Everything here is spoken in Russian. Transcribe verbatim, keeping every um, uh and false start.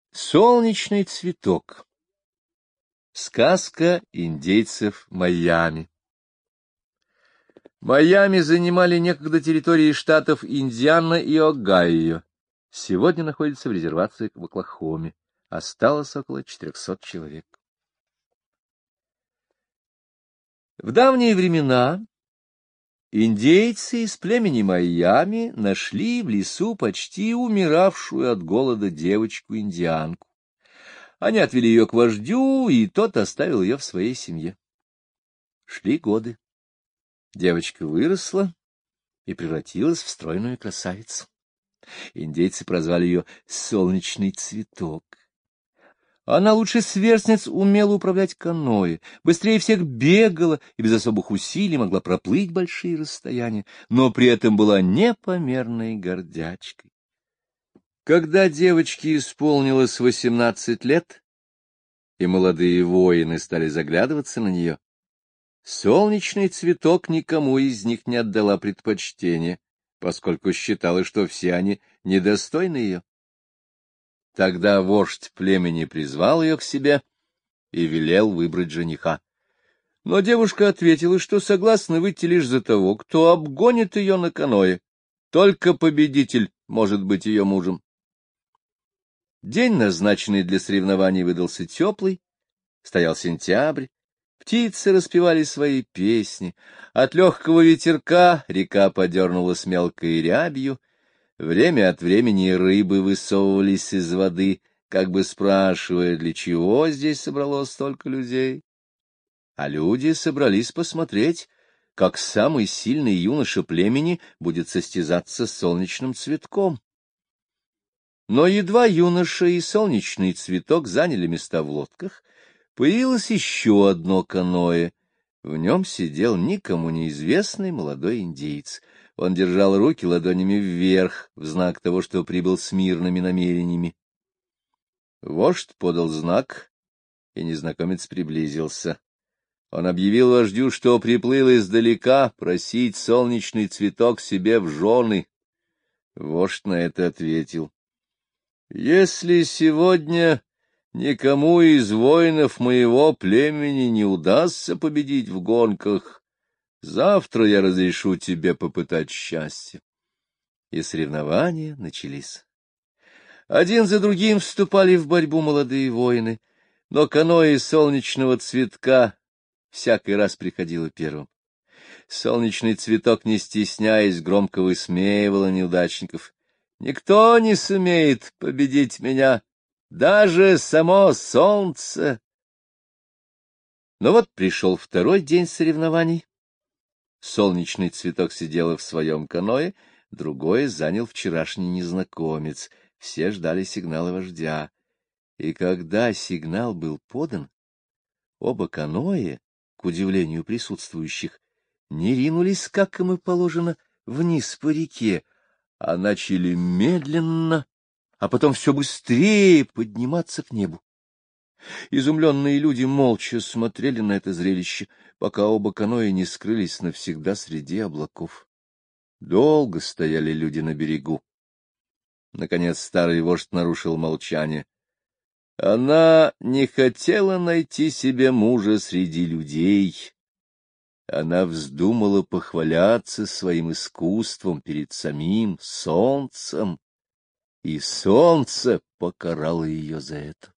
Солнечный цветок. Сказка индейцев Майами. Майами занимали некогда территории штатов Индиана и Огайо. Сегодня находится в резервации в Оклахоме. Осталось около четырехсот человек. В давние времена индейцы из племени Майами нашли в лесу почти умиравшую от голода девочку-индианку. Они отвели ее к вождю, и тот оставил ее в своей семье. Шли годы. Девочка выросла и превратилась в стройную красавицу. Индейцы прозвали ее «Солнечный цветок». Она лучше сверстниц умела управлять каноэ, быстрее всех бегала и без особых усилий могла проплыть большие расстояния, но при этом была непомерной гордячкой. Когда девочке исполнилось восемнадцать лет, и молодые воины стали заглядываться на нее, солнечный цветок никому из них не отдала предпочтение, поскольку считала, что все они недостойны ее. Тогда вождь племени призвал ее к себе и велел выбрать жениха. Но девушка ответила, что согласна выйти лишь за того, кто обгонит ее на каноэ. Только победитель может быть ее мужем. День, назначенный для соревнований, выдался теплый, стоял сентябрь, птицы распевали свои песни, от легкого ветерка река подернулась мелкой рябью, время от времени рыбы высовывались из воды, как бы спрашивая, для чего здесь собралось столько людей. А люди собрались посмотреть, как самый сильный юноша племени будет состязаться с солнечным цветком. Но едва юноша и солнечный цветок заняли места в лодках, появилось еще одно каноэ. В нем сидел никому неизвестный молодой индеец. Он держал руки ладонями вверх, в знак того, что прибыл с мирными намерениями. Вождь подал знак, и незнакомец приблизился. Он объявил вождю, что приплыл издалека просить солнечный цветок себе в жены. Вождь на это ответил: «Если сегодня никому из воинов моего племени не удастся победить в гонках, завтра я разрешу тебе попытать счастье». И соревнования начались. Один за другим вступали в борьбу молодые воины, но каноэ солнечного цветка всякий раз приходило первым. Солнечный цветок, не стесняясь, громко высмеивал неудачников. «Никто не сумеет победить меня, даже само солнце». Но вот пришел второй день соревнований. Солнечный цветок сидела в своем каноэ, другое занял вчерашний незнакомец. Все ждали сигнала вождя. И когда сигнал был подан, оба каноэ, к удивлению присутствующих, не ринулись, как им и положено, вниз по реке, а начали медленно, а потом все быстрее подниматься к небу. Изумленные люди молча смотрели на это зрелище, пока оба каноэ не скрылись навсегда среди облаков. Долго стояли люди на берегу. Наконец старый вождь нарушил молчание. Она не хотела найти себе мужа среди людей. Она вздумала похваляться своим искусством перед самим солнцем, и солнце покарало ее за это.